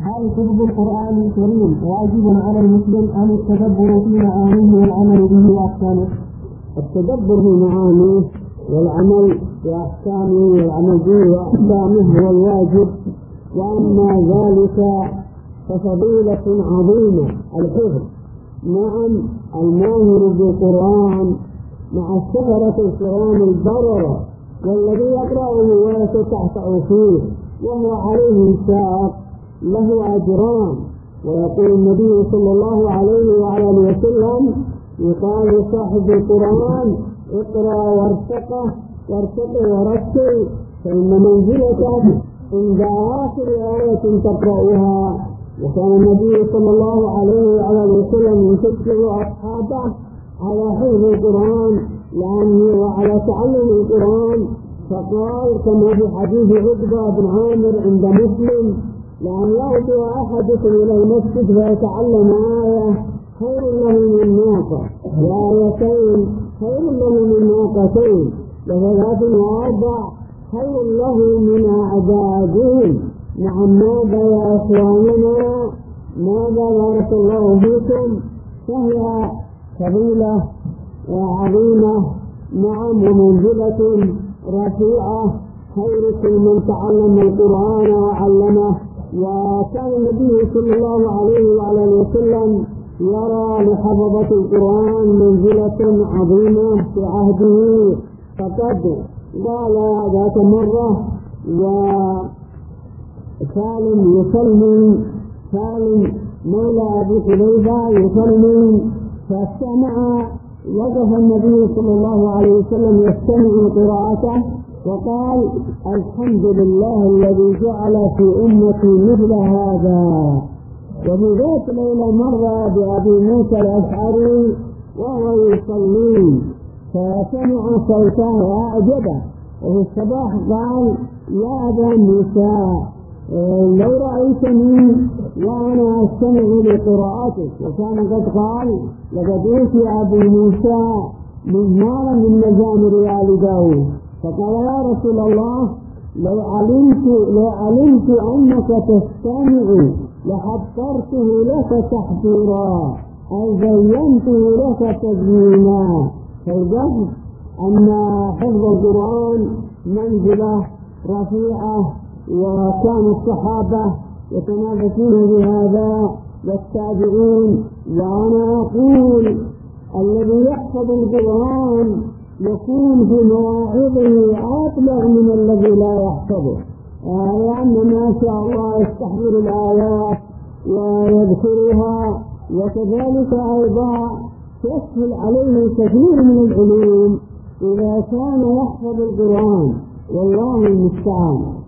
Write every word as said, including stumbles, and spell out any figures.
هل حفظ القرآن الكريم واجب على المسلم أم التدبر في معانيه والعمل به وأحكامه؟ التدبر في معانيه والعمل بأحكامه والعمل به وأحكامه هو الواجب، وأما ذلك ففضيلة عظيمة الحفظ. نعم، الماهر بالقرآن مع السفرة الكرام البررة والذي يقرأه ويتتعتع فيه وهو عليه ساق له أجران. ويقول النبي صلى الله عليه وعلى آله وسلم يقال لصاحب القرآن اقرأ وارتقى وارتقى ورتل فإن منزلتك عند آخر آية تقرأها. وكان النبي صلى الله عليه وعلى آله وسلم يشجع أصحابه على حفظ القرآن لأنه وعلى تعلم القرآن، فقال كما في حديث عقبة بن عامر عند مسلم: لأن يأتي أحدكم إلى المسجد فيتعلم آية خير له من ناقة، وآيتين خير له من ناقتين، وثلاث وأربع خير له من أعدادهم. نعم، ماذا يا إخواننا؟ ماذا بارك الله فيكم؟ فهي فضيلة وعظيمة، نعم، ومنزلة رفيعة. خيركم من تعلم القرآن وعلمه. وكان النبي صلى الله عليه وعلى آله وسلم يرى لحفظة القرآن منزلة عظيمة في عهده، فقد قال ذات مرة وسالم يسلم سالم مولى أبي حذيفة يسلم فاستمع، وقف النبي صلى الله عليه وسلم يستمع قراءته وقال: الحمد لله الذي جعل في أمتي مثل هذا. وفي ذات ليلة مر بأبي موسى الأشعري وهو يصلي فسمع صوته وأعجبه، وفي الصباح قال: يا أبا موسى لو رأيتني وأنا أستمع لقراءتك. وكان قد قال: لقد أوتي أبو موسى مزمارا من مزامر آل داود. فقال: يا رسول الله لو علمت لو علمت أنك تستمع لحضرته لك تحضيرا أو زينته لك تزيينا. فالجد أن حفظ القرآن منزلة رفيعة، وكان الصحابة يتنافسون بهذا والتابعون. وأنا أقول الذي يحفظ القرآن يكون في مواعظه أطلق من الذي لا يحفظه، لأن ما شاء الله يستحضر الآيات ويذكرها، وكذلك أيضا يسهل عليه كثير من العلوم إذا كان يحفظ القرآن. والله المستعان.